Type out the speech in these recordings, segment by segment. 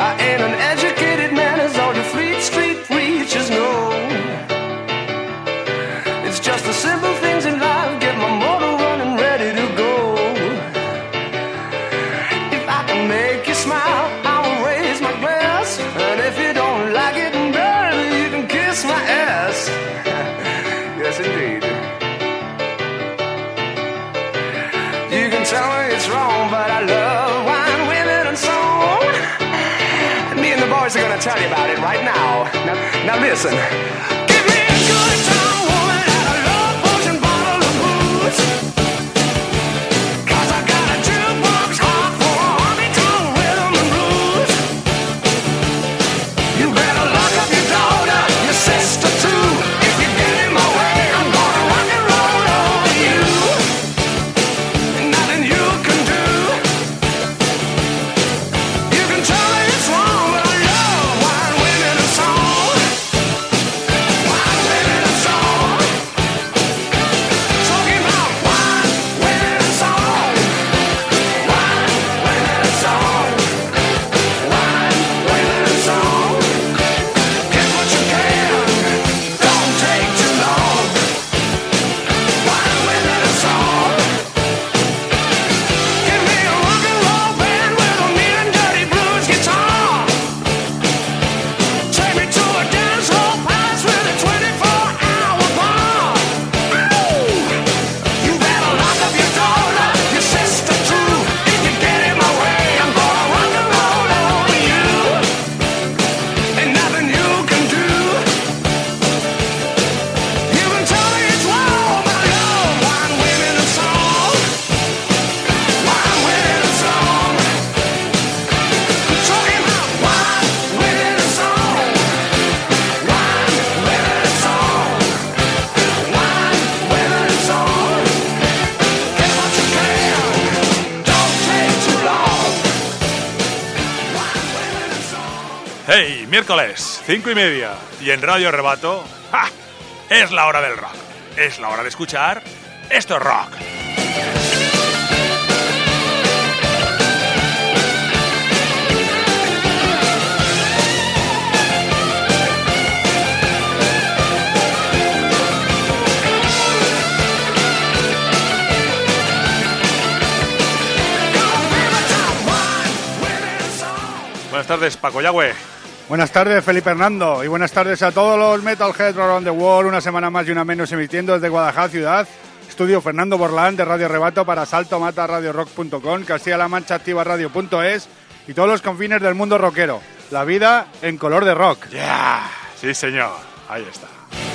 I ain't an educated man as all the Fleet Street preachers know. It's just the simple things in life get my motor running ready to go. If I can make you smile, I will raise my glass. And if you don't like it, baby, you can kiss my ass. Yes, indeed. You can tell me it's wrong, but I love wine, women, and song. And me and the boys are gonna tell you about it right now. Now listen. Give me a good time, woman, and a love potion bottle of booze. 'Cause I got a jukebox heart for a honky-tonk rhythm and blues. You better lock up your daughter, your sister too. If you get in my way, I'm gonna rock and roll over you. Nothing you can do. You can tell me it's wrong, but I love wine, women, and song. Wine, women, and song. Talking about wine, women, and song. Wine, women, and song. Wine, women, and song. Get what you can, don't take too long. Wine, women, and song. Give me a rock and roll band with a mean and dirty blues guitar. Take me to a dance hall palace with a 24-hour bar. You better lock up your daughter, your sister too. If you get in my way, I'm gonna rock and roll over you. And nothing you can do. You can tell me it's wrong, but I love wine, women, and song. Wine, women, and song. Talking about wine, women, and song. Wine, women, and song. Wine, women, and song. Get what you can, don't take too long. Wine, women, and song. Hey, miércoles, 5:30, y en Radio Rebato, ¡ja!, es la hora del rock. Es la hora de escuchar Esto es Rock. Buenas tardes, Paco Yagüe. Buenas tardes, Felipe Hernando, y buenas tardes a todos los Metalheads around the world. Una semana más y una menos emitiendo desde Guadalajara ciudad. Estudio Fernando Borlán de Radio Rebato para saltomataradiorock.com, Castilla-La Mancha Activa Radio.es y todos los confines del mundo rockero. La vida en color de rock. ¡Ya! Sí, señor. Ahí está.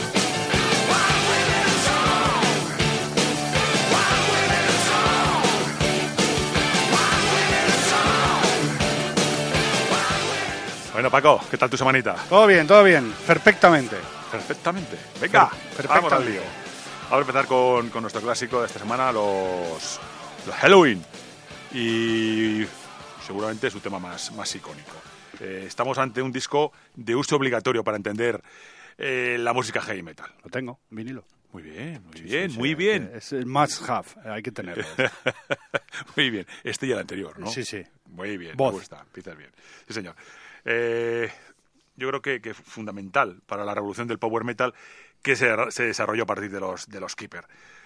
Bueno, Paco, ¿qué tal tu semanita? Todo bien, perfectamente. Perfectamente. Venga, Perfectamente. vamos al lío. Vamos a empezar con nuestro clásico de esta semana, los Halloween. Y seguramente su tema más icónico. Estamos ante un disco de uso obligatorio para entender la música heavy metal. Lo tengo, vinilo. Muy bien, muy Sí, bien, sí, muy sí, bien. Es el must have, hay que tenerlo. Muy bien. Este y el anterior, ¿no? Sí, sí. Muy bien, Voz. me gusta. Empiezas bien. Sí, señor. Yo creo que es fundamental para la revolución del power metal que se desarrolló a partir de los Keeper.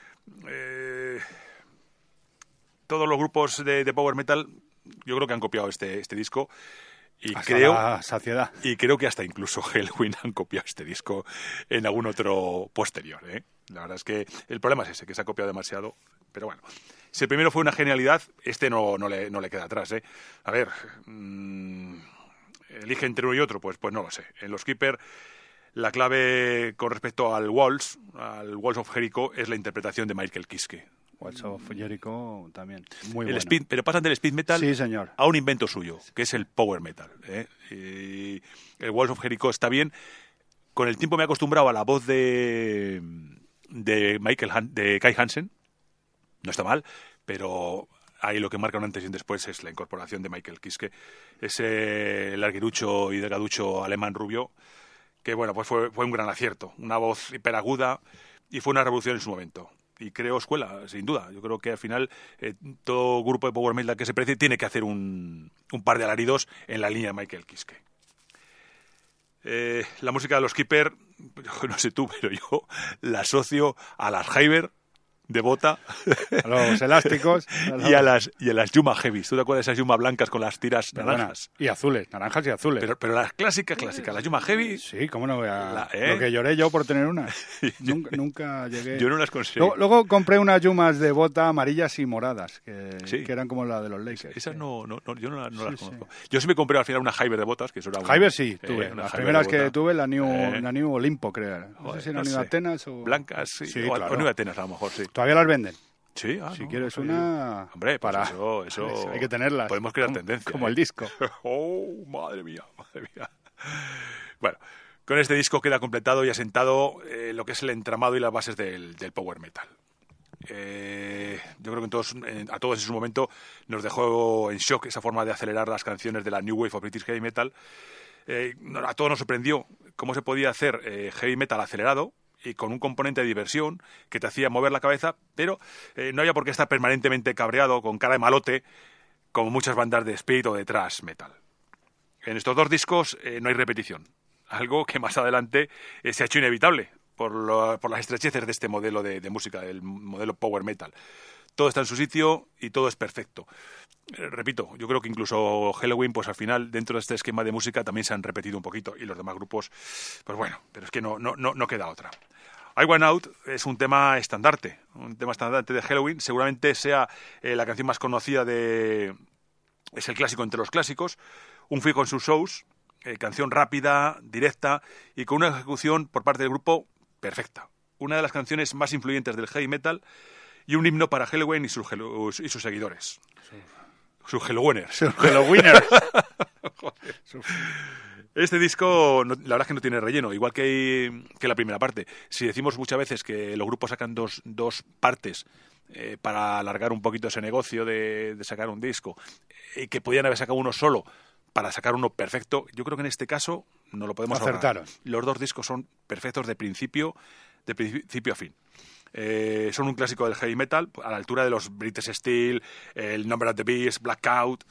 Todos los grupos de power metal yo creo que han copiado este disco y Hasta la saciedad. Y creo que hasta incluso Helloween han copiado este disco en algún otro posterior, ¿eh? La verdad es que el problema es ese, que se ha copiado demasiado, pero bueno. Si el primero fue una genialidad, este no le queda atrás, ¿eh? A ver, elige entre uno y otro, pues no lo sé. En los Keeper, la clave con respecto al Walls of Jericho, es la interpretación de Michael Kiske. Walls of Jericho también, muy El bueno. pero pasan del speed metal, Sí, señor, a un invento suyo, que es el power metal, ¿eh? Y el Walls of Jericho está bien. Con el tiempo me he acostumbrado a la voz de Kai Hansen. No está mal, pero ahí lo que marca un antes y un después es la incorporación de Michael Kiske, ese larguirucho y delgaducho alemán rubio, que bueno, pues fue un gran acierto, una voz hiperaguda y fue una revolución en su momento. y creó escuela, sin duda. Yo creo que al final todo grupo de power metal que se precie tiene que hacer un par de alaridos en la línea de Michael Kiske. La música de los Keeper, no sé tú, pero yo la asocio a las Hyber de bota A los elásticos. y a las Yuma Heavies. ¿Tú te acuerdas de esas Yuma blancas con las tiras naranjas? Y azules, naranjas y azules. Pero las clásicas, las Yuma Heavy. Sí, cómo no voy a... ¿eh? Lo que lloré yo por tener una. Nunca llegué... Yo no las conseguí. Luego compré unas Yumas de bota amarillas y moradas, que eran como la de los Lakers. Esas yo no las conozco. Sí. Yo sí me compré al final una Hyber de botas, que eso era Hyber sí, tuve. Las primeras que tuve, la New Olimpo, creo. No sé si era no New sé. Atenas o... Blancas, sí. O claro. New Atenas, a lo mejor, sí. Todavía las venden. Sí, Si quieres una... Hombre, pues para... eso hay que tenerlas. Podemos crear tendencia. Como el disco. Oh, madre mía. Bueno, con este disco queda completado y asentado lo que es el entramado y las bases del power metal. Yo creo que a todos en su momento nos dejó en shock esa forma de acelerar las canciones de la New Wave of British Heavy Metal. A todos nos sorprendió cómo se podía hacer heavy metal acelerado y con un componente de diversión que te hacía mover la cabeza, pero no había por qué estar permanentemente cabreado, con cara de malote, como muchas bandas de speed o de thrash metal. En estos dos discos no hay repetición, algo que más adelante se ha hecho inevitable por las estrecheces de este modelo de música, el modelo power metal. Todo está en su sitio y todo es perfecto. Repito, yo creo que incluso Helloween, pues al final, dentro de este esquema de música, también se han repetido un poquito, y los demás grupos, pues bueno, pero es que no queda otra. I Want Out es un tema estandarte de Helloween, seguramente sea la canción más conocida es el clásico entre los clásicos, un freak con sus shows, canción rápida, directa y con una ejecución por parte del grupo perfecta. Una de las canciones más influyentes del heavy metal y un himno para Helloween y sus seguidores. Sus Helloweeners. Sus Helloweeners. Este disco, la verdad es que no tiene relleno, igual que la primera parte. Si decimos muchas veces que los grupos sacan dos partes para alargar un poquito ese negocio de sacar un disco, y que podían haber sacado uno solo para sacar uno perfecto, yo creo que en este caso no lo podemos acertaron. Los dos discos son perfectos de principio a fin. Son un clásico del heavy metal, a la altura de los British Steel, el Number of the Beast, Blackout.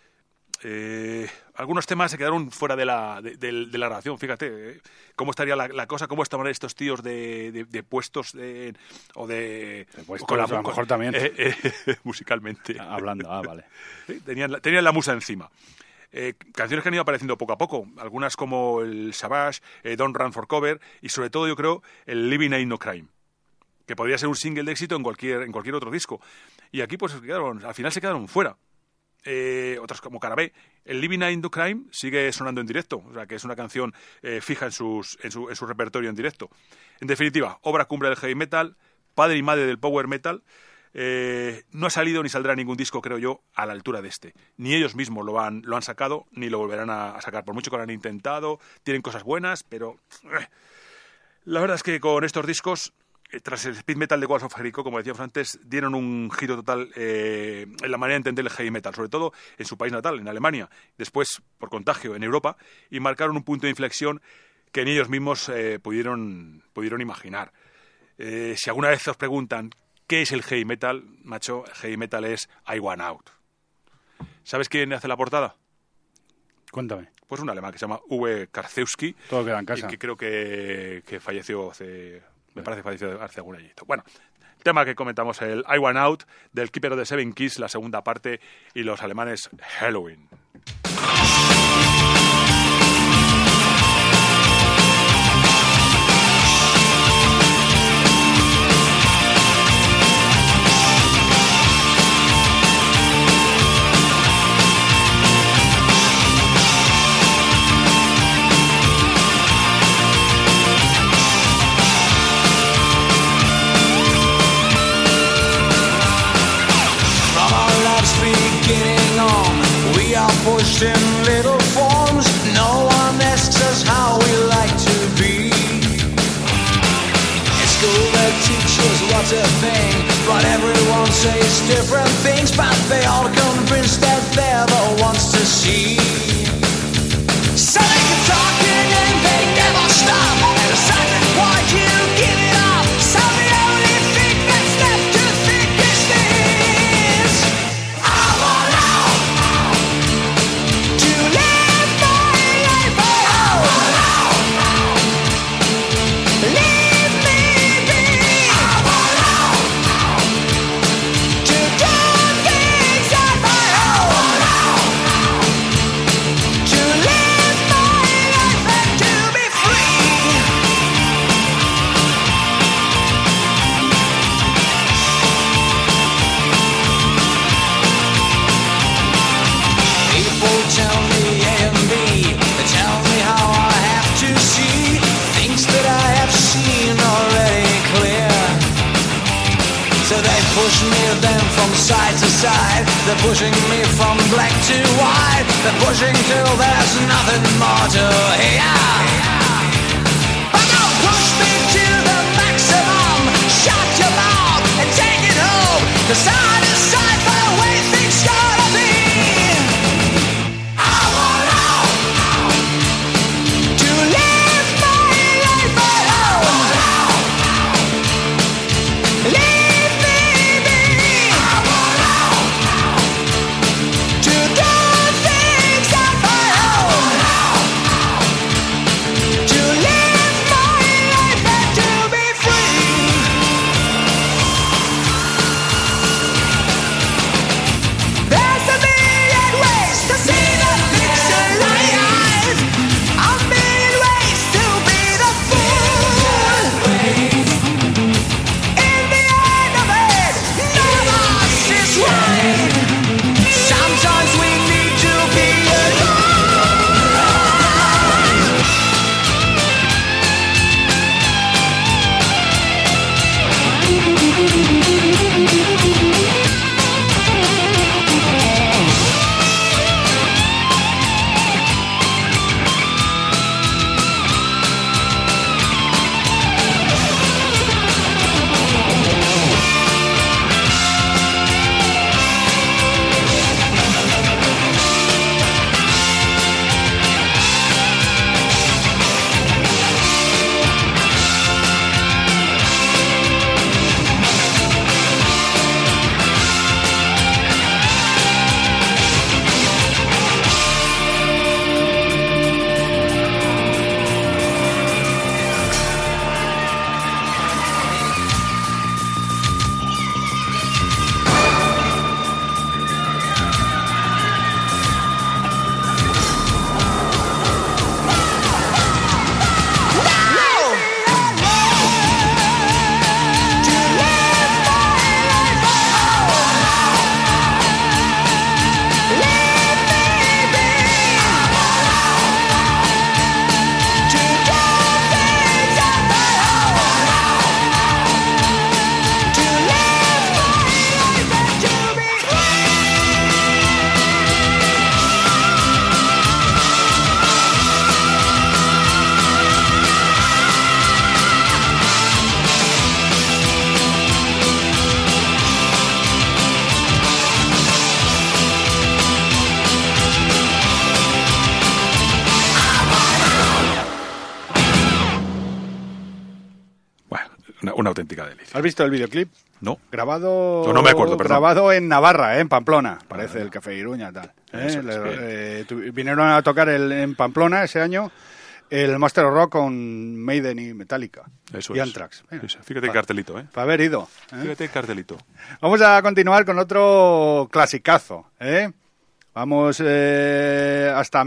Algunos temas se quedaron fuera de la grabación, fíjate cómo estaría la cosa, cómo estaban estos tíos de puestos o de puestos, a lo mejor también musicalmente hablando. Vale. Tenían la musa encima. Canciones que han ido apareciendo poco a poco, algunas como el Savage, Don't Run for Cover y sobre todo yo creo el Living Ain't No Crime, que podría ser un single de éxito en cualquier otro disco, y aquí pues al final se quedaron fuera. Otras como Carabé. El Living Ain't No Crime sigue sonando en directo, o sea que es una canción fija en su repertorio en directo. En definitiva, obra cumbre del heavy metal, padre y madre del power metal. No ha salido ni saldrá ningún disco, creo yo, a la altura de este. Ni ellos mismos lo han sacado, ni lo volverán a sacar, por mucho que lo han intentado. Tienen cosas buenas, pero la verdad es que con estos discos, tras el speed metal de Walls of Jericho, como decíamos antes, dieron un giro total en la manera de entender el heavy metal, sobre todo en su país natal, en Alemania, después por contagio en Europa, y marcaron un punto de inflexión que ni ellos mismos pudieron imaginar. Si alguna vez os preguntan ¿qué es el heavy metal? Macho, heavy metal es I Want Out. ¿Sabes quién hace la portada? Cuéntame. Pues un alemán que se llama Uwe Karczewski. Todo queda en casa. Y que creo que falleció me parece que falleció hace algún añito. Bueno, tema que comentamos, el I Want Out, del Keeper of the Seven Keys, la segunda parte, y los alemanes Helloween. Pushed in little forms, no one asks us how we like to be. In school they teach us what's a thing, but everyone says different things, but they all convinced that they're the ones to see. So they keep talking and they never stop, and the silent part you give it up. So the only thing that's side to side. They're pushing me from black to white. They're pushing till there's nothing more to hear. But don't push me to the maximum. Shut your mouth and take it home. 'Cause I decide by the way things gotta be. I want out to live my life alone. Leave me be. I want out to do things on my own. To live my life and to be free. There's a million ways to see the picture alive. A million ways to be the fool. In the end of it, none of us is right. Sometimes we need to be alone. Una auténtica delicia. ¿Has visto el videoclip? No. Grabado, No me acuerdo, perdón. grabado en Navarra, en Pamplona, parece el Café Iruña, tal. Eso es Vinieron a tocar en Pamplona ese año el Master of Rock con Maiden y Metallica. Eso y es. Anthrax. Eso, fíjate el cartelito, ¿eh? Para haber ido. Fíjate el cartelito. Vamos a continuar con otro clasicazo, ¿eh? Vamos hasta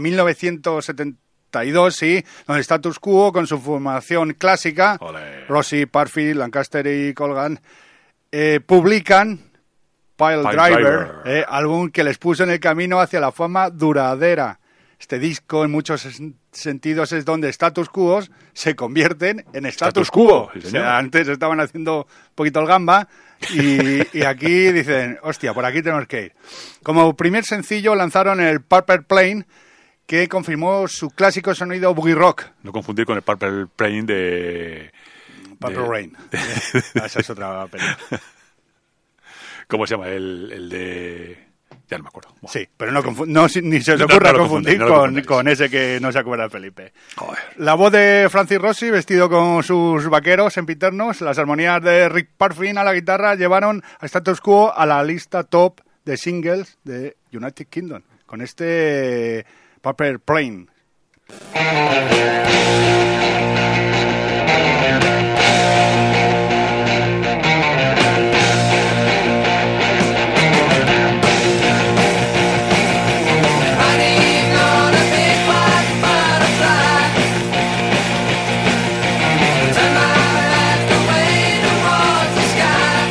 1972, sí, con el Status Quo, con su formación clásica, Olé. Rossi, Parfitt, Lancaster y Colgan, publican Pile Driver, álbum que les puso en el camino hacia la fama duradera. Este disco, en muchos sentidos, es donde Status Quo se convierten en Status Quo. Sí, O sea, señor. antes estaban haciendo un poquito el gamba y aquí dicen, hostia, por aquí tenemos que ir. Como primer sencillo lanzaron el Purple Plane, que confirmó su clásico sonido boogie rock. No confundir con el Purple Plane de... Purple Rain. Esa es otra película. ¿Cómo se llama? El de... Ya no me acuerdo. Bueno. Sí, pero ni se os No, ocurra no lo confundir confundáis, no lo confundáis. con ese que no se acuerda Felipe. Joder. La voz de Francis Rossi, vestido con sus vaqueros sempiternos, las armonías de Rick Parfitt a la guitarra, llevaron a Status Quo a la lista top de singles de United Kingdom, con este Purple Plane. Riding on a big white butterfly. Turn my life away towards the sky.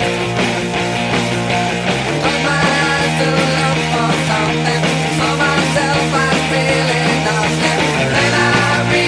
Close my eyes to look for something. For myself I'm feeling nothing. Then I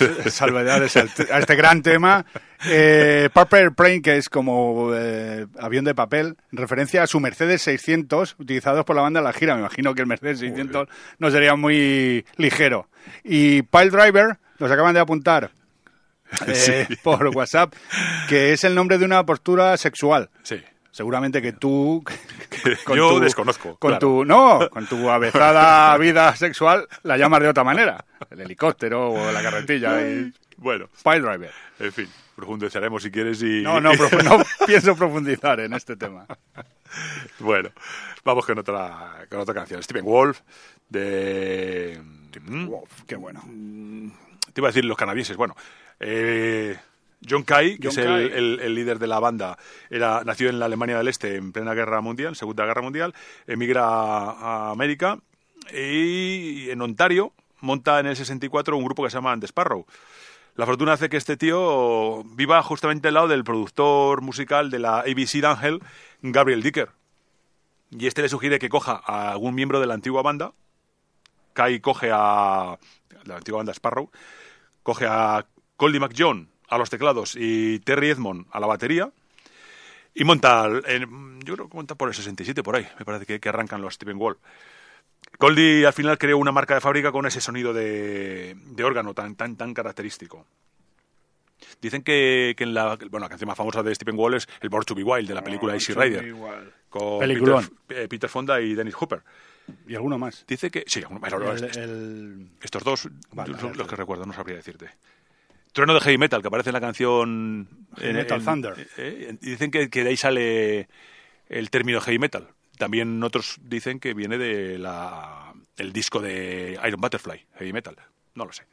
salvedades a este gran tema. Purple Airplane, que es como avión de papel, en referencia a su Mercedes 600, utilizados por la banda en la gira. Me imagino que el Mercedes 600 no sería muy ligero. Y Pile Driver, nos acaban de apuntar por WhatsApp, que es el nombre de una postura sexual. Sí. Seguramente que tú... Yo desconozco. Con claro. con tu avezada vida sexual la llamas de otra manera. El helicóptero o la carretilla. Bueno. Pile Driver. En fin, profundizaremos si quieres y... No pienso profundizar en este tema. Bueno, vamos con otra canción. Stephen Wolf, de... Wolf, qué bueno. Te iba a decir los canadienses. Bueno, John Kay, que es Kay. el líder de la banda, nació en la Alemania del Este en plena Guerra Mundial, Segunda Guerra Mundial, emigra a América y en Ontario monta en el 64 un grupo que se llama The Sparrow. La fortuna hace que este tío viva justamente al lado del productor musical de la ABC d'Angel, Gabriel Dicker. Y este le sugiere que coja a algún miembro de la antigua banda. Kay coge a la antigua banda Sparrow, coge a Coldy McJohn a los teclados y Terry Edmond a la batería y monta, yo creo que monta por el 67 por ahí, me parece que arrancan los Stephen Wolf. Coldy al final creó una marca de fábrica con ese sonido de órgano tan característico. Dicen que la canción más famosa de Stephen Wolf es el Born to Be Wild de la película Easy Rider, con Peter Fonda y Dennis Hopper. ¿Y alguno más? Dice que sí, estos dos son los que recuerdo, no sabría decirte. Trueno de heavy metal, que aparece en la canción... Metal Thunder. Dicen que de ahí sale el término heavy metal. También otros dicen que viene de el disco de Iron Butterfly, heavy metal. No lo sé.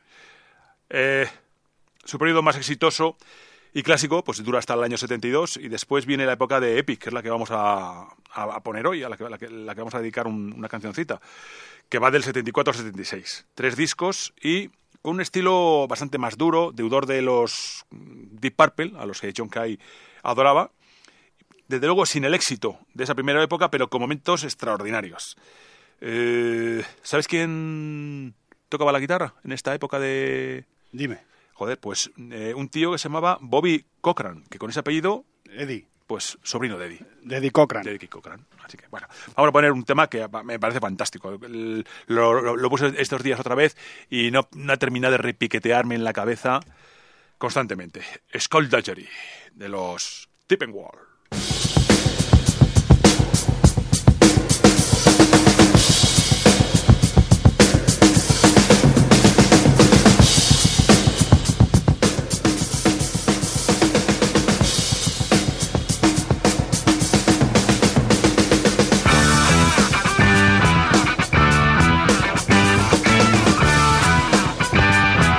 Su periodo más exitoso y clásico pues dura hasta el año 72 y después viene la época de Epic, que es la que vamos a poner hoy, a la que vamos a dedicar una cancioncita, que va del 74 al 76. 3 discos y... con un estilo bastante más duro, deudor de los Deep Purple, a los que John Kay adoraba. Desde luego sin el éxito de esa primera época, pero con momentos extraordinarios. ¿Sabes quién tocaba la guitarra en esta época de...? Dime. Joder, pues un tío que se llamaba Bobby Cochran, que con ese apellido... Eddie. Pues sobrino de Eddie. De Eddie Cochran. De Eddie Cochran. Así que, bueno, vamos a poner un tema que me parece fantástico. Lo puse estos días otra vez y no ha terminado de repiquetearme en la cabeza constantemente. Skullduggery, de los Stephen Wolf.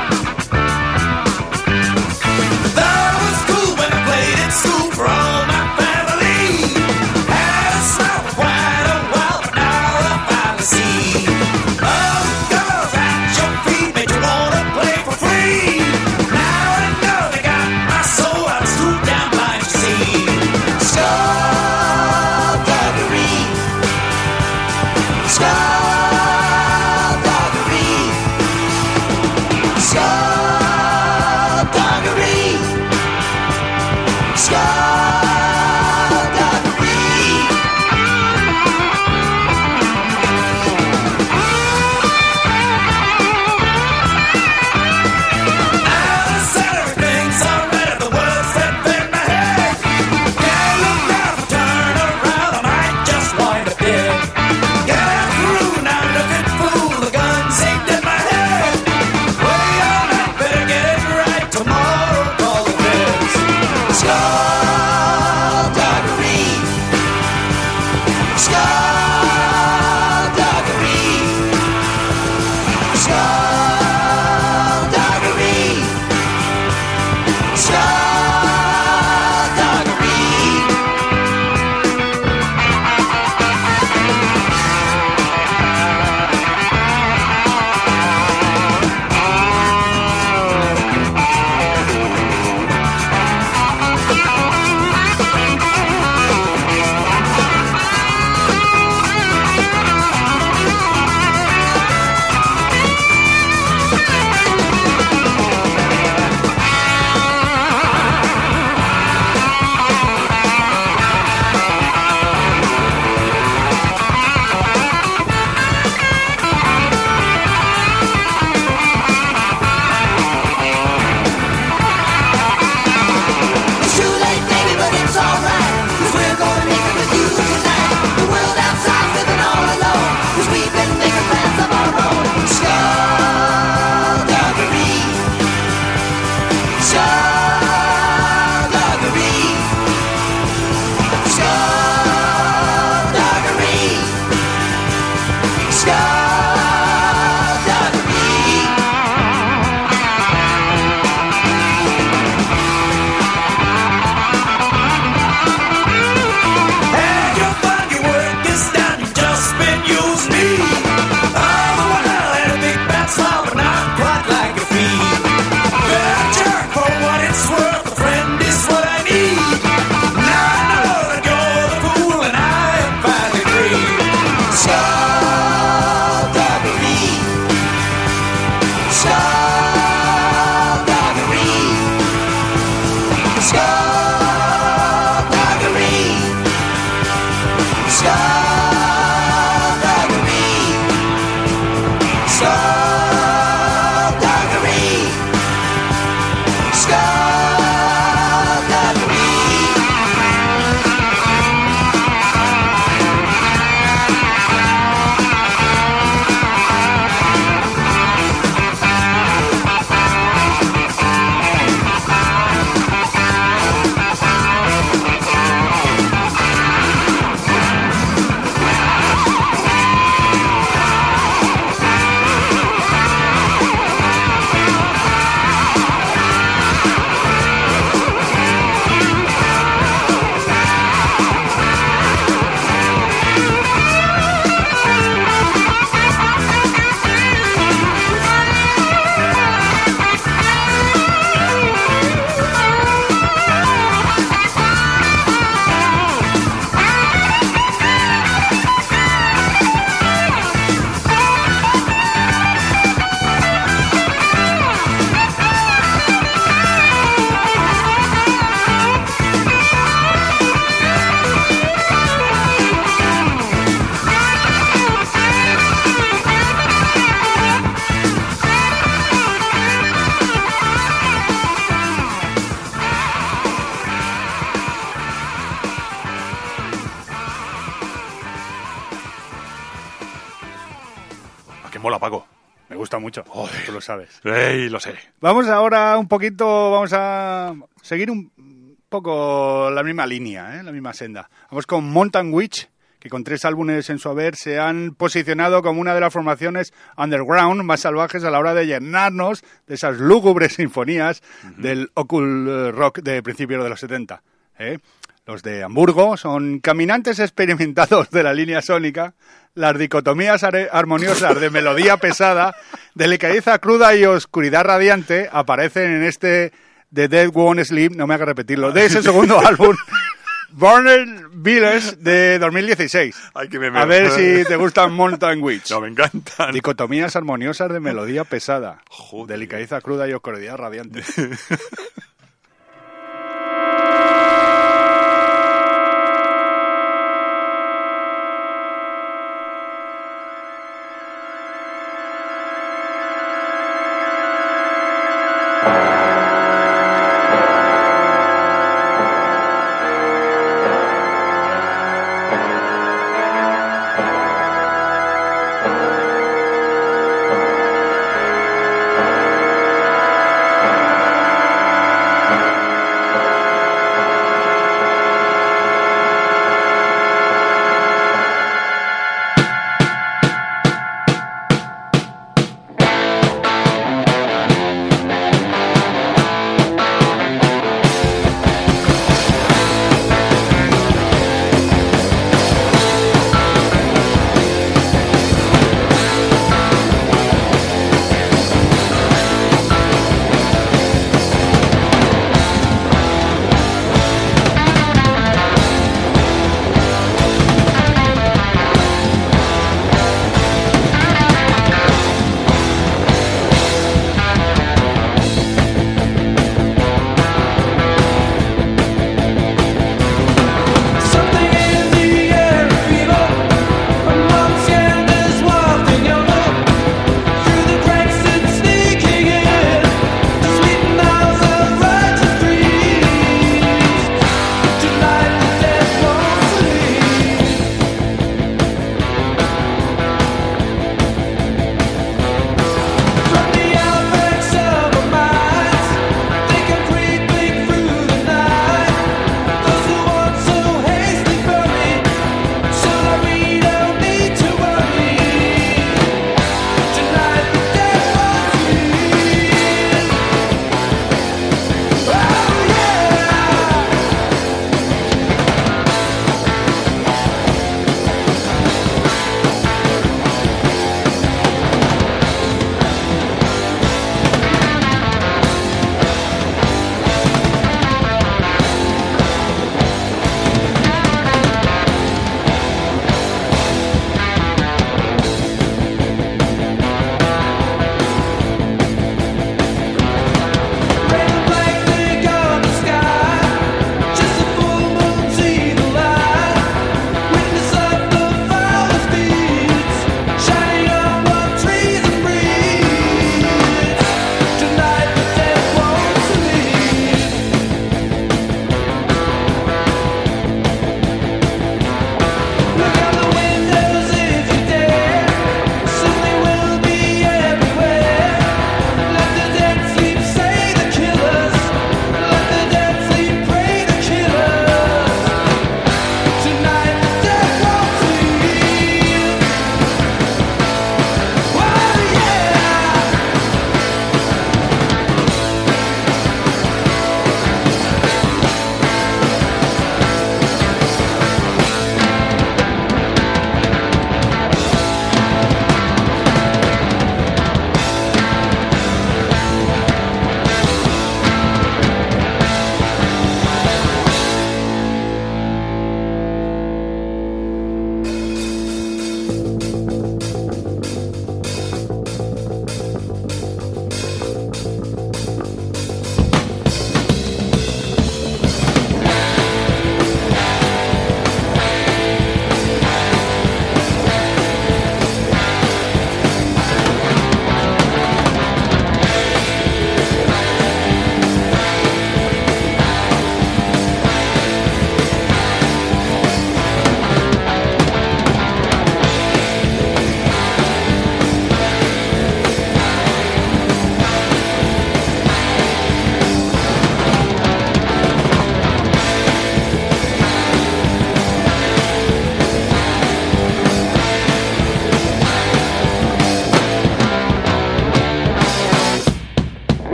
That was cool when I played at school for all my mola, Paco. Me gusta mucho, Joder. tú lo sabes. Lo sé. Vamos ahora vamos a seguir un poco la misma línea, la misma senda. Vamos con Mountain Witch, que con 3 álbumes en su haber se han posicionado como una de las formaciones underground más salvajes a la hora de llenarnos de esas lúgubres sinfonías del occult rock de principios de los 70. Los de Hamburgo son caminantes experimentados de la línea sónica, las dicotomías armoniosas de melodía pesada, delicadeza cruda y oscuridad radiante aparecen en este The Dead Won't Sleep, no me haga repetirlo, de ese segundo álbum, Burner Village de 2016. Ay, que me A ver si te gustan Mountain Witch. No, me encantan. Dicotomías armoniosas de melodía pesada, Joder. delicadeza cruda y oscuridad radiante.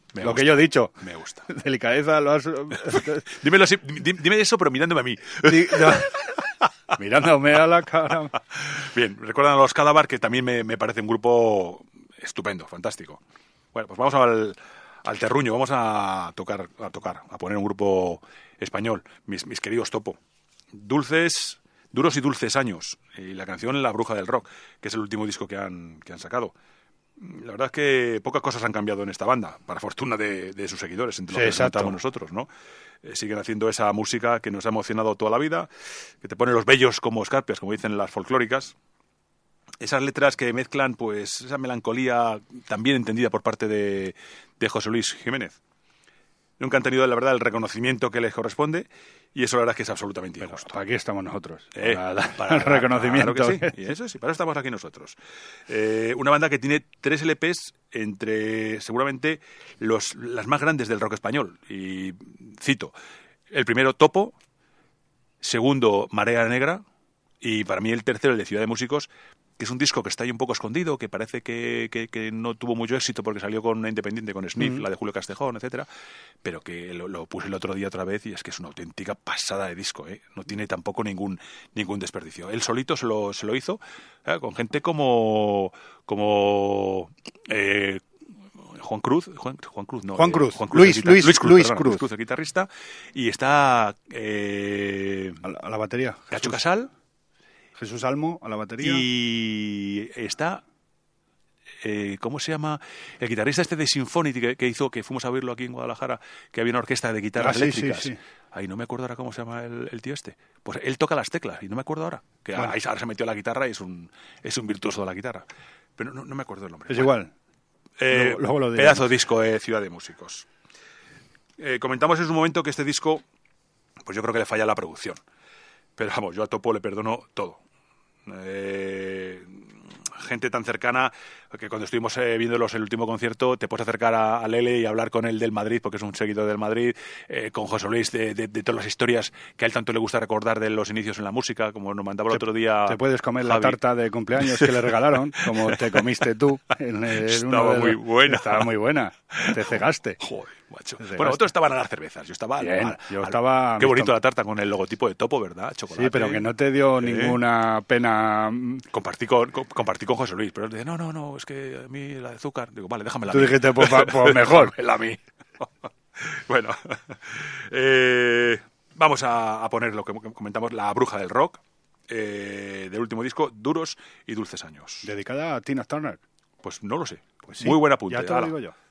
Me Lo gusta. que yo he dicho. Me gusta. Delicadeza lo has... Dímelo así, dime eso, pero mirándome a mí. Mirándome a la cara. Bien, recuerdan a los Cadavar, que también me parece un grupo estupendo, fantástico. Bueno, pues vamos al terruño, vamos a poner un grupo español, mis queridos Topo. Duros y dulces años, y la canción La Bruja del Rock, que es el último disco que han sacado. La verdad es que pocas cosas han cambiado en esta banda, para fortuna de sus seguidores, entre los que estamos nosotros, ¿no? Siguen haciendo esa música que nos ha emocionado toda la vida, que te pone los vellos como escarpias, como dicen las folclóricas. Esas letras que mezclan, pues, esa melancolía también entendida por parte de José Luis Jiménez. Nunca han tenido, la verdad, el reconocimiento que les corresponde, y eso la verdad es que es absolutamente injusto. Aquí estamos nosotros, para el reconocimiento. Claro que sí, y eso sí, para eso estamos aquí nosotros. Una banda que tiene 3 LPs entre, seguramente, las más grandes del rock español. Y cito, el primero, Topo, segundo, Marea Negra, y para mí el tercero, el de Ciudad de Músicos, que es un disco que está ahí un poco escondido, que parece que no tuvo mucho éxito porque salió con una independiente, con Sniff, la de Julio Castejón, etcétera, pero que lo puse el otro día otra vez y es que es una auténtica pasada de disco, ¿eh? No tiene tampoco ningún desperdicio. Él solito se lo hizo, con gente como Juan Cruz, Luis Cruz, el guitarrista, y está A la batería. Cacho Casal, Jesús Almo a la batería. y está ¿cómo se llama? El guitarrista este de Symphony que fuimos a verlo aquí en Guadalajara, que había una orquesta de guitarras eléctricas. Sí. Ay, no me acuerdo ahora cómo se llama el tío este. Pues él toca las teclas y no me acuerdo ahora. Que bueno. ahora se metió a la guitarra y es un virtuoso de la guitarra. Pero no me acuerdo el nombre. Es igual. Luego lo diremos. Pedazo de disco, Ciudad de Músicos. Comentamos en su momento que este disco, pues yo creo que le falla la producción. Pero vamos, yo a Topo le perdono todo. Gente tan cercana que cuando estuvimos viéndolos el último concierto te puedes acercar a Lele y hablar con él del Madrid porque es un seguidor del Madrid, con José Luis de todas las historias que a él tanto le gusta recordar de los inicios en la música, como nos mandaba el otro día te puedes comer Javi. La tarta de cumpleaños que le regalaron, como te comiste tú. Estaba muy buena. Estaba muy buena, te cegaste. Joder, macho. Bueno, otros estaban a las cervezas, yo estaba estaba... Qué bonito la tarta con el logotipo de Topo, ¿verdad? Chocolate. Sí, pero que no te dio ninguna pena. Compartí con José Luis, pero él dice, no, es que a mí la de azúcar. Digo, vale, déjamela. Tú dijiste, pues mejor. Déjamela a mí. Bueno, vamos a poner lo que comentamos, La Bruja del Rock, del último disco, Duros y Dulces Años. ¿Dedicada a Tina Turner? Pues no lo sé. Pues sí, muy buen apunte. Ya te lo digo yo.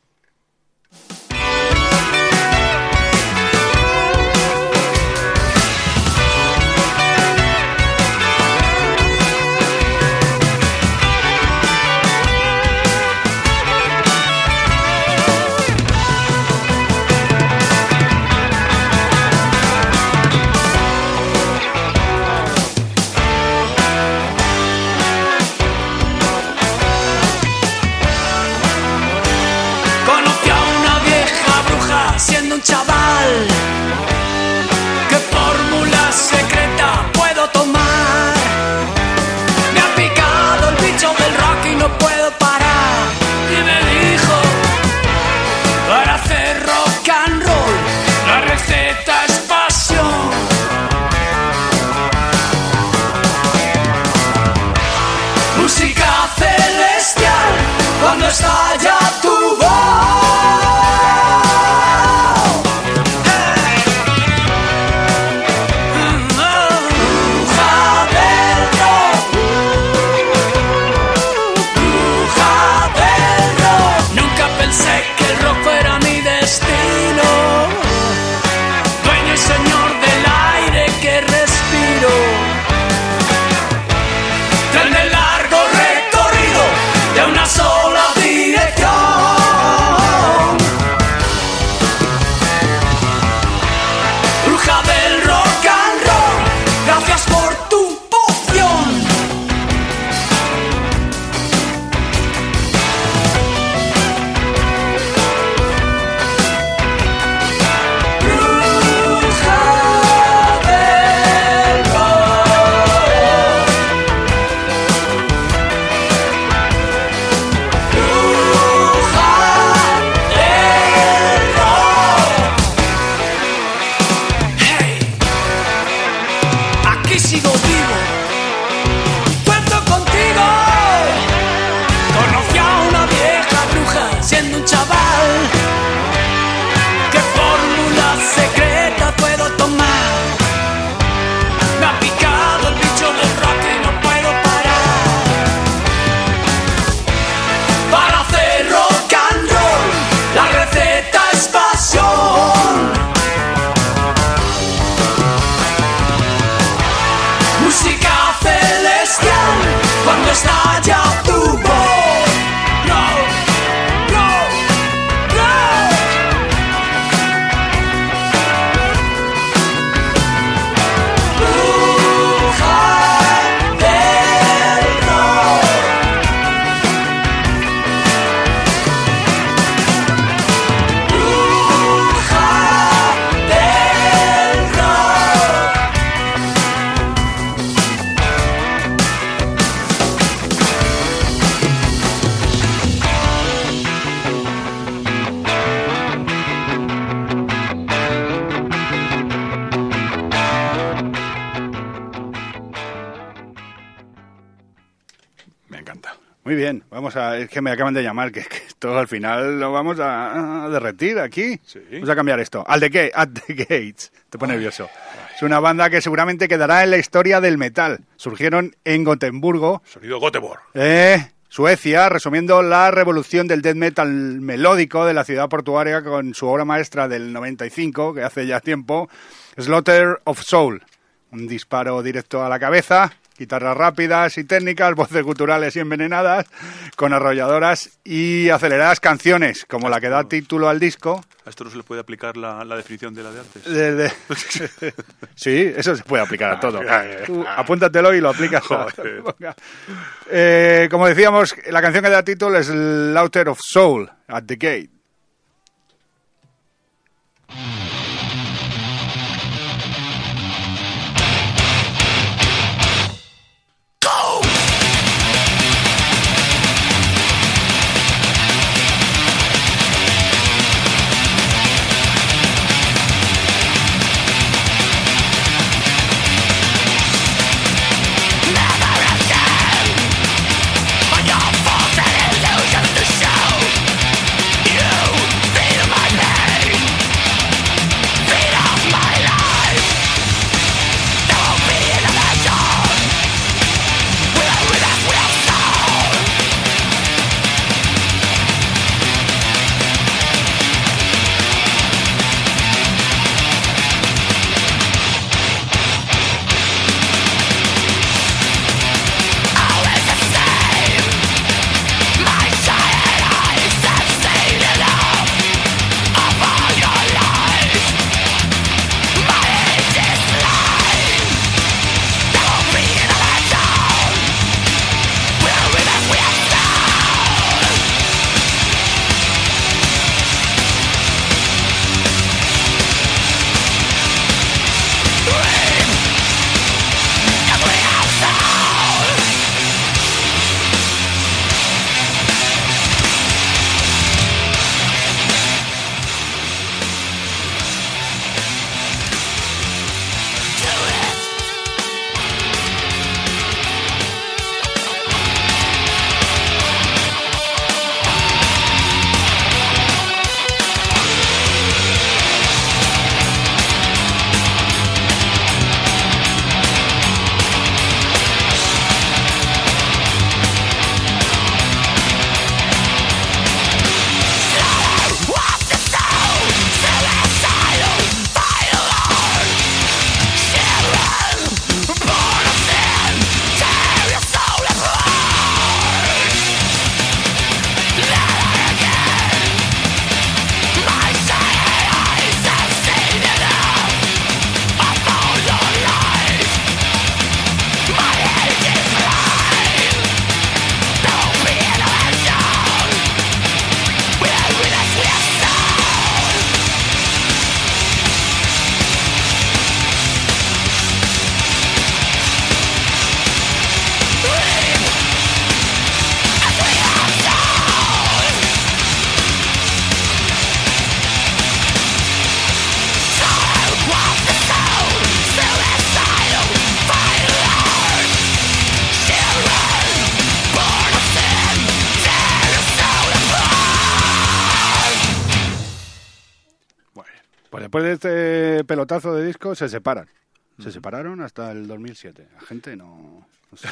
Conocí a una vieja bruja siendo un chaval. ¿Qué fórmula secreta puedo tomar? Me ha picado el bicho del rock y no puedo parar. Y me dijo, para hacer rock and roll, la receta es pasión. Música celestial cuando estalla tu voz. Muy bien, es que me acaban de llamar, que esto al final lo vamos a derretir aquí. Sí. Vamos a cambiar esto. At the Gates. Te pone nervioso. Es una banda que seguramente quedará en la historia del metal. Surgieron en Gotemburgo, Sonido Göteborg. Suecia, resumiendo la revolución del death metal melódico de la ciudad portuaria con su obra maestra del 95, que hace ya tiempo, Slaughter of Soul. Un disparo directo a la cabeza, guitarras rápidas y técnicas, voces guturales y envenenadas, con arrolladoras y aceleradas canciones, como la que da título al disco. ¿A esto no se le puede aplicar la definición de la de antes? Sí, eso se puede aplicar a todo. Tú apúntatelo y lo aplicas a todo. Como decíamos, la canción que da título es Slaughter of Soul, At the Gate. Después de este pelotazo de disco se separan. Se separaron hasta el 2007. La gente no sé.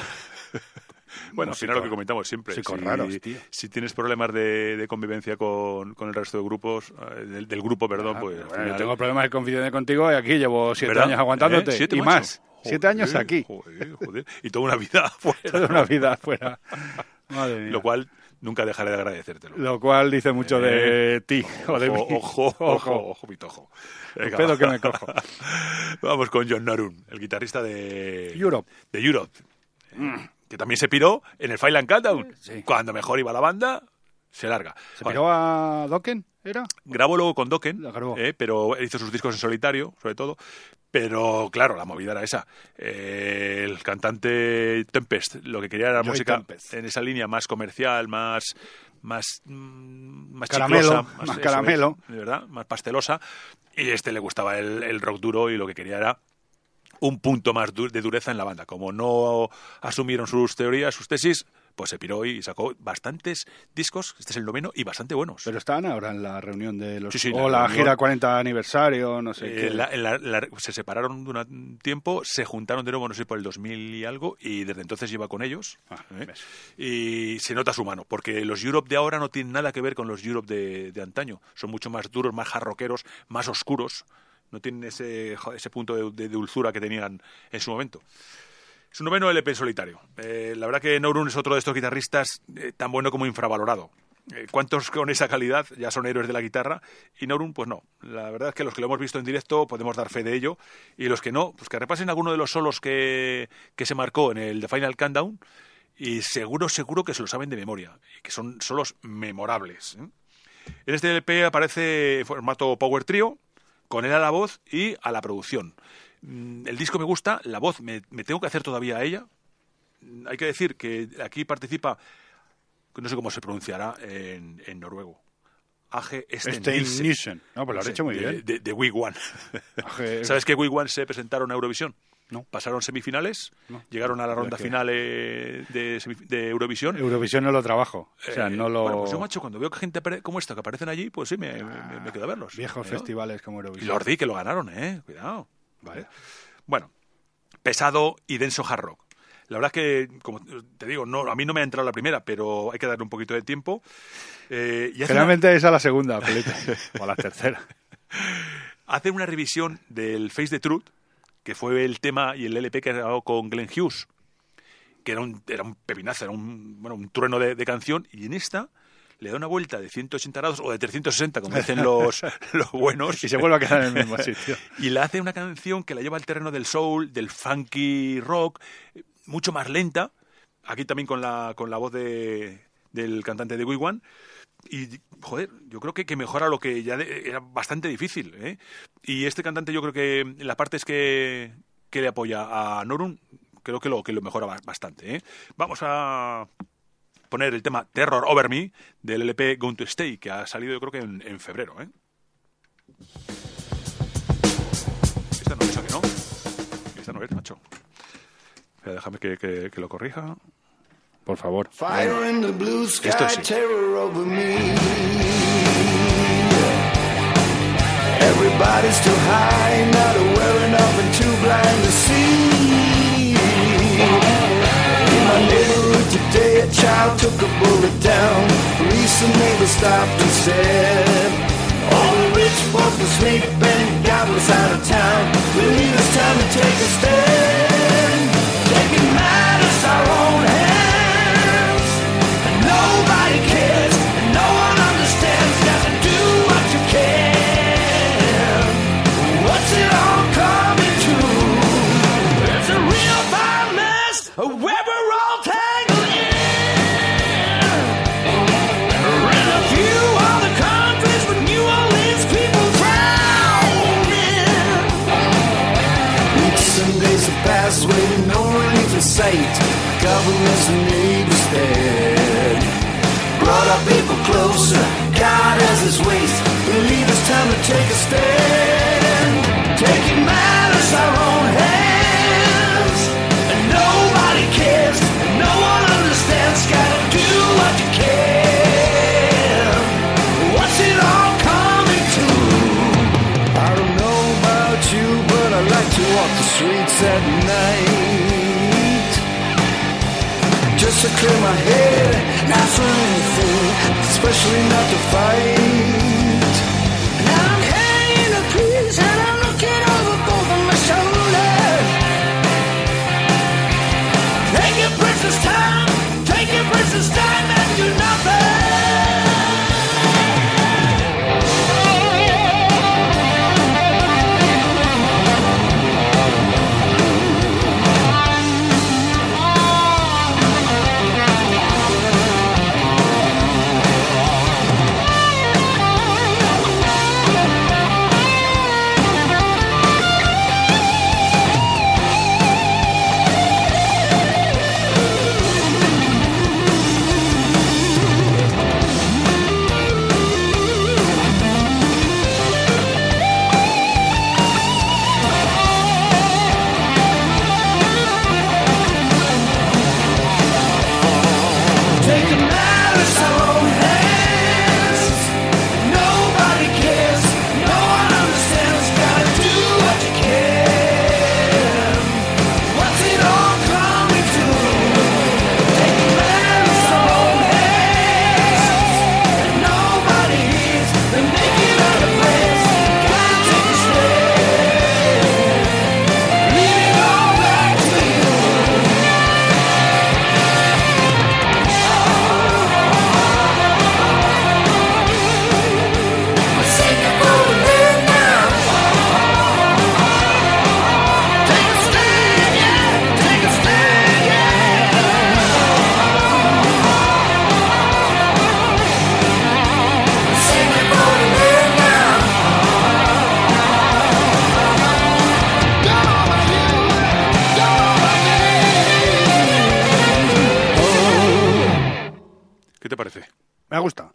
Bueno, al final lo que comentamos siempre. Raros, tío. Si tienes problemas de convivencia con el resto de grupos, del grupo, perdón, pues... Bueno, final... yo tengo problemas de convivencia contigo y aquí llevo 7 ¿verdad? años aguantándote. 7, y macho. más. 7 años aquí. Joder. Y toda una vida afuera. Toda una vida afuera. Madre mía. Lo cual nunca dejaré de agradecértelo. Lo cual dice mucho de ti o de mí. Ojo, pitojo. El pedo que me cojo. Vamos con John Norum, el guitarrista de Europe. De Europe. Que también se piró en el Final Countdown. Sí. Cuando mejor iba la banda, se larga. ¿Se piró a Dokken? ¿Era? Grabó luego con Dokken, La grabó. pero hizo sus discos en solitario, sobre todo. Pero claro, la movida era esa. El cantante Tempest lo que quería era Joey música Tempest. en esa línea más comercial, más Caramelo, chiclosa, más eso caramelo. es, de verdad, más pastelosa. Y le gustaba el rock duro y lo que quería era un punto más de dureza en la banda. Como no asumieron sus teorías, sus tesis, pues se piró y sacó bastantes discos, este es el 9º, y bastante buenos. Pero estaban ahora en la reunión de los... Sí, o la reunión. gira 40 aniversario, no sé qué. Se separaron durante un tiempo, se juntaron de nuevo, no sé, por el 2000 y algo, y desde entonces lleva con ellos. ¿Ves? Y se nota su mano, porque los Europe de ahora no tienen nada que ver con los Europe de antaño. Son mucho más duros, más hard-rockeros, más oscuros. No tienen ese punto de dulzura que tenían en su momento. Es un 9º LP en solitario. La verdad que Nourun es otro de estos guitarristas tan bueno como infravalorado. ¿Cuántos con esa calidad ya son héroes de la guitarra? Y Nourun, pues no. La verdad es que los que lo hemos visto en directo podemos dar fe de ello. Y los que no, pues que repasen alguno de los solos que se marcó en el The Final Countdown. Y seguro que se lo saben de memoria. Y que son solos memorables. En este LP aparece en formato Power Trio, con él a la voz y a la producción. El disco me gusta, la voz me tengo que hacer todavía a ella. Hay que decir que aquí participa, no sé cómo se pronunciará en noruego, Age Stein-Nielsen. No, pues lo has hecho muy bien. De Week One. ¿Sabes que Week One se presentaron a Eurovisión? No. Pasaron semifinales, No. llegaron a la ronda final de Eurovisión. Eurovisión no lo trabajo. O sea, no lo... Bueno, pues yo, macho, cuando veo que gente como esta que aparecen allí, pues sí, me quedo a verlos. Viejos festivales como Y Eurovisión. Lordi, que lo ganaron, cuidado. Vale. Bueno, pesado y denso hard rock. La verdad es que, como te digo, a mí no me ha entrado la primera, pero hay que darle un poquito de tiempo. Generalmente es a la segunda, Felipe. O a la tercera. Hace una revisión del Face the Truth, que fue el tema y el LP que grabó con Glenn Hughes, que era un pepinazo, era un trueno de canción, y en esta le da una vuelta de 180 grados, o de 360, como dicen los buenos. Y se vuelve a quedar en el mismo sitio. Y la hace una canción que la lleva al terreno del soul, del funky rock, mucho más lenta, aquí también con la voz del cantante de Week One. Y, joder, yo creo que mejora lo que ya era bastante difícil, ¿eh? Y este cantante, yo creo que en las partes que le apoya a Nourun, creo que lo mejora bastante, ¿eh? Vamos a poner el tema Terror Over Me del LP Going to Stay, que ha salido yo creo que en febrero, ¿eh? Esta no es, ¿a que no? Esta no es, macho. Espera, déjame que lo corrija. Por favor. Fire in the blue sky, Esto sí. terror over me. Everybody's too high, not aware enough and too blind to see. In my neighborhood today, a child took a bullet down. Police and neighbors stopped and said, all the rich folk are sleeping, God was out of town. Believe it's time to take a stand. Taking matters our own hands. Nobody cares, and no one understands. Gotta do what you can. What's it all coming to? It's a real fine mess, where we're all tangled in. In a few other countries, with New Orleans people drowning. Weeks and days have passed with no relief in sight. Governments and neighbors dead. Brought our people closer, God has his ways. Believe it's time to take a stand. Taking matters our own hands. And nobody cares, and no one understands. Gotta do what you can. What's it all coming to? I don't know about you, but I like to walk the streets at night. Just to clear my head, not for anything, especially not to fight. Now I'm hanging a piece and I'm looking over both of my shoulders. Take your precious time and do nothing.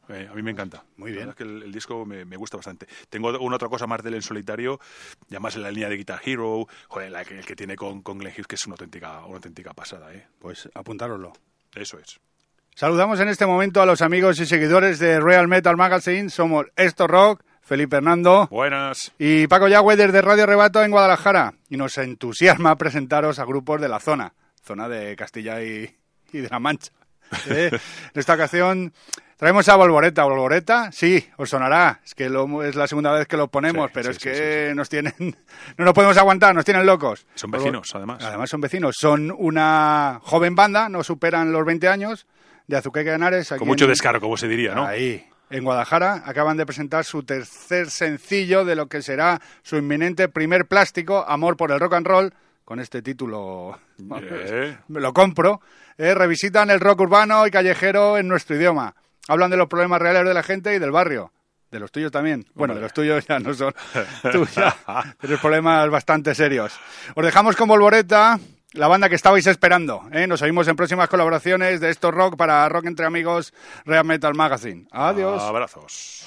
A mí me encanta. Muy bien. La verdad es que el disco me gusta bastante. Tengo una otra cosa más de él en solitario, y además en la línea de Guitar Hero, joder, el que tiene con Glenn Hughes, que es una auténtica pasada, ¿eh? Pues apuntároslo. Eso es. Saludamos en este momento a los amigos y seguidores de Real Metal Magazine. Somos Esto Rock, Felipe Hernando Buenas. y Paco Yagüe desde Radio Rebato en Guadalajara. Y nos entusiasma presentaros a grupos de la zona de Castilla y de La Mancha. En esta ocasión traemos a Volvoreta. ¿Volvoreta? Sí, os sonará. Es que es la segunda vez que lo ponemos, Sí, pero sí, es que sí. nos tienen... No nos podemos aguantar, nos tienen locos. Son vecinos, además. Además son vecinos. Son una joven banda, no superan los 20 años, de Azuqueca de Henares. Aquí Con mucho descaro, como se diría, ¿no? Ahí, en Guadalajara. Acaban de presentar su tercer sencillo de lo que será su inminente primer plástico, Amor por el Rock and Roll. Con este título me lo compro. Revisitan el rock urbano y callejero en nuestro idioma. Hablan de los problemas reales de la gente y del barrio. De los tuyos también. Bueno, de los tuyos ya no son tuyos, pero problemas bastante serios. Os dejamos con Volvoreta, la banda que estabais esperando. Nos oímos en próximas colaboraciones de Esto Rock para Rock Entre Amigos, Real Metal Magazine. Adiós. Abrazos.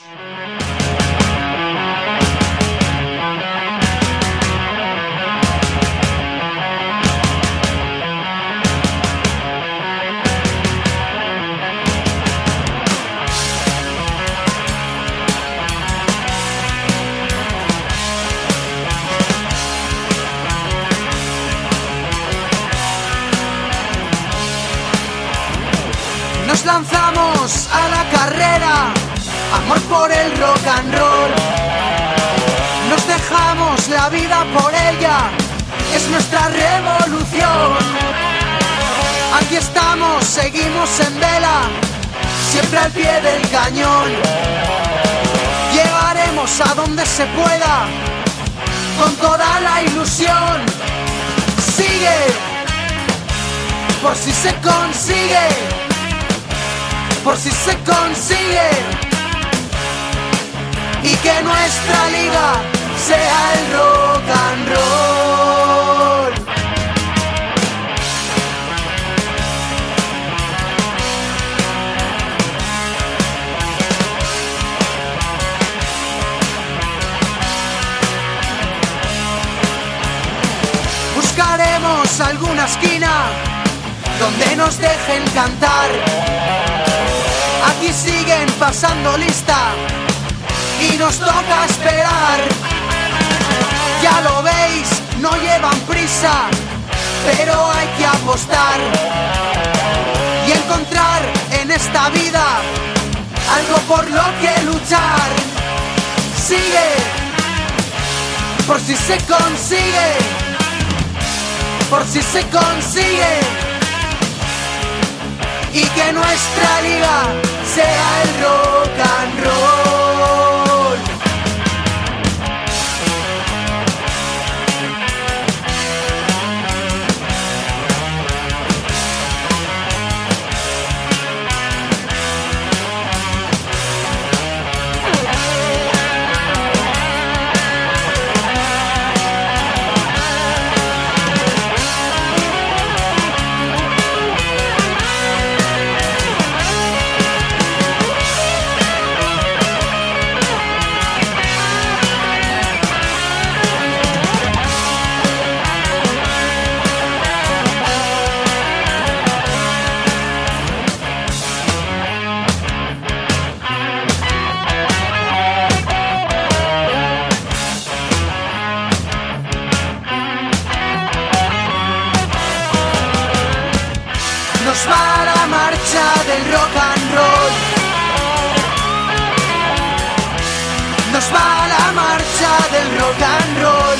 Nos lanzamos a la carrera, amor por el rock and roll. Nos dejamos la vida por ella, es nuestra revolución. Aquí estamos, seguimos en vela, siempre al pie del cañón. Llegaremos a donde se pueda, con toda la ilusión. Sigue, por si se consigue. Por si se consigue, y que nuestra liga sea el rock and roll. Buscaremos alguna esquina donde nos dejen cantar. Aquí siguen pasando lista y nos toca esperar. Ya lo veis, no llevan prisa, pero hay que apostar y encontrar en esta vida algo por lo que luchar. Sigue, por si se consigue, por si se consigue, y que nuestra liga sea el rock and roll. Nos va la marcha del rock and roll. Nos va la marcha del rock and roll.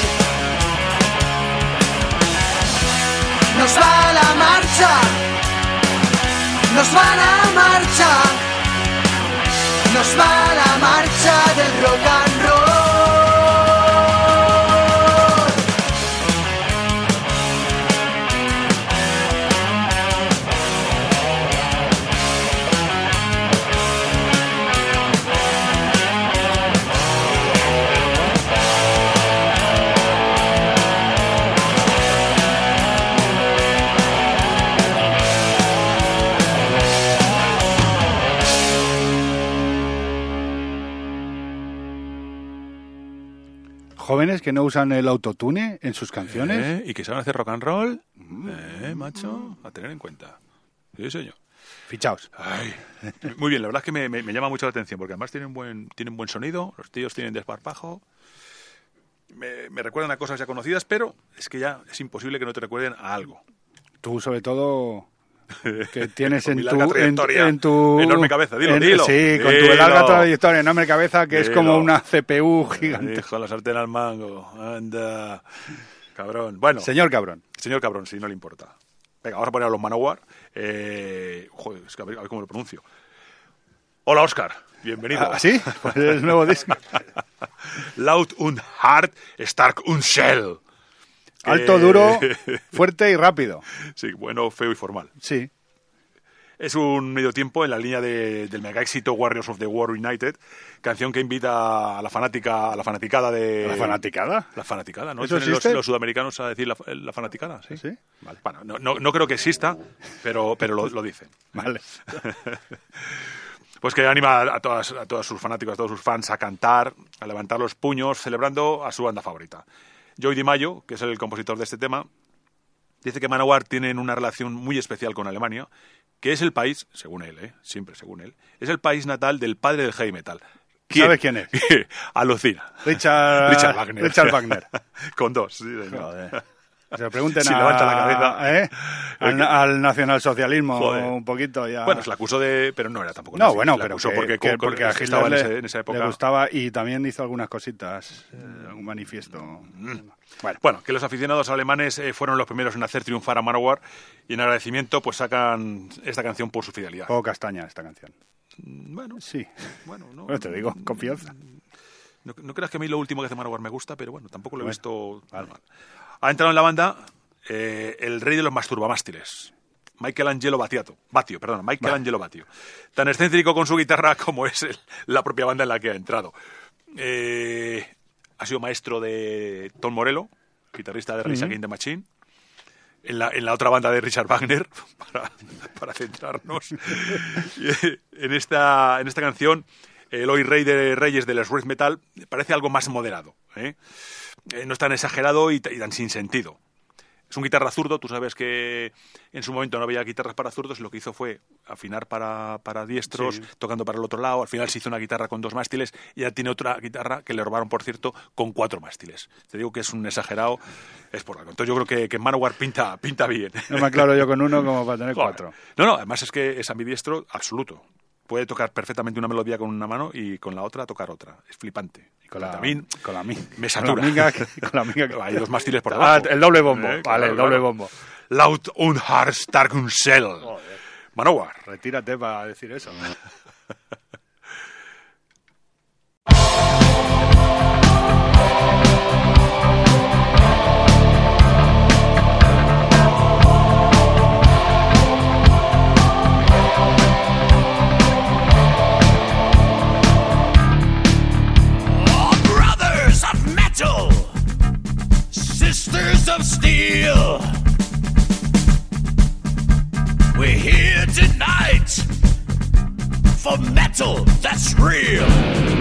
Nos va la marcha. Nos va la marcha. Nos va la marcha del rock and roll. Jóvenes que no usan el autotune en sus canciones. Y que saben hacer rock and roll. Macho, a tener en cuenta. Sí, señor. Fichaos. Ay, muy bien, la verdad es que me llama mucho la atención, porque además tienen buen sonido, los tíos tienen desparpajo. Me recuerdan a cosas ya conocidas, pero es que ya es imposible que no te recuerden a algo. Tú, sobre todo, que tienes Con en mi tu, larga trayectoria, en tu... enorme cabeza, dilo. Sí, con tu Dilo. larga trayectoria, enorme cabeza, que es como Dilo. una CPU gigante. Hijo, la sartén al mango, anda, cabrón. Bueno, Señor cabrón. señor cabrón, si no le importa. Venga, vamos a poner a los Manowar. Joder, es que a ver cómo lo pronuncio. Hola, Óscar, bienvenido. ¿Ah, sí? Pues es el nuevo disco. Laut und hart, stark und schnell. Alto, duro, fuerte y rápido. Sí, bueno, feo y formal. Sí. Es un medio tiempo en la línea del mega éxito Warriors of the War United, canción que invita a la fanaticada de... ¿La fanaticada? La fanaticada, ¿no? ¿Eso ¿Tienen existe? los sudamericanos a decir la fanaticada? Sí. ¿Sí? Vale. Bueno, no creo que exista, pero lo dicen. Vale. Pues que anima a todos sus fanáticos, a todos sus fans a cantar, a levantar los puños, celebrando a su banda favorita. Joey DiMaggio, que es el compositor de este tema, dice que Manowar tienen una relación muy especial con Alemania, que es el país, según él, siempre según él, es el país natal del padre del heavy metal. ¿Sabes quién es? Alucina. Richard Wagner. Richard Wagner. Con dos, sí, señor. Joder. Se pregunten Si levanta la cabeza. al nacionalsocialismo Joder. un poquito ya. Bueno, se la acusó de... Pero no era tampoco No, nazi, bueno, se la pero acusó porque a es que estaba Hitler en esa época. le gustaba y también hizo algunas cositas, un manifiesto. Bueno, que los aficionados alemanes fueron los primeros en hacer triunfar a Manowar y en agradecimiento pues sacan esta canción por su fidelidad. Poco castaña esta canción. Bueno, Sí. bueno, no, Bueno, te digo, confianza. no creas que a mí lo último que hace Manowar me gusta, pero bueno, tampoco lo he Bueno, visto vale. mal. Ha entrado en la banda el rey de los masturbamástiles, Michelangelo Batio. Tan excéntrico con su guitarra como es la propia banda en la que ha entrado. Ha sido maestro de Tom Morello, guitarrista de Rage Against the Machine, en la otra banda de Richard Wagner, para centrarnos. En esta canción, el hoy rey de reyes del Death Metal parece algo más moderado, no es tan exagerado y tan sin sentido. Es un guitarra zurdo, tú sabes que en su momento no había guitarras para zurdos y lo que hizo fue afinar para diestros, Sí. tocando para el otro lado. Al final se hizo una guitarra con 2 mástiles y ya tiene otra guitarra que le robaron, por cierto, con 4 mástiles. Te digo que es un exagerado, es por algo. Entonces yo creo que Manowar pinta bien. No me aclaro yo con uno como para tener Joder. 4. No, además es que es ambidiestro absoluto. Puede tocar perfectamente una melodía con una mano y con la otra tocar otra. Es flipante. Con la me Con satura. la minga que- Hay 2 mástiles por debajo. el doble bombo. Claro, Vale, el doble claro. bombo. Laut und hart, stark und schnell. Manowar. Retírate para decir eso. Oh, brothers of metal, sisters of steel, we're here tonight for metal that's real.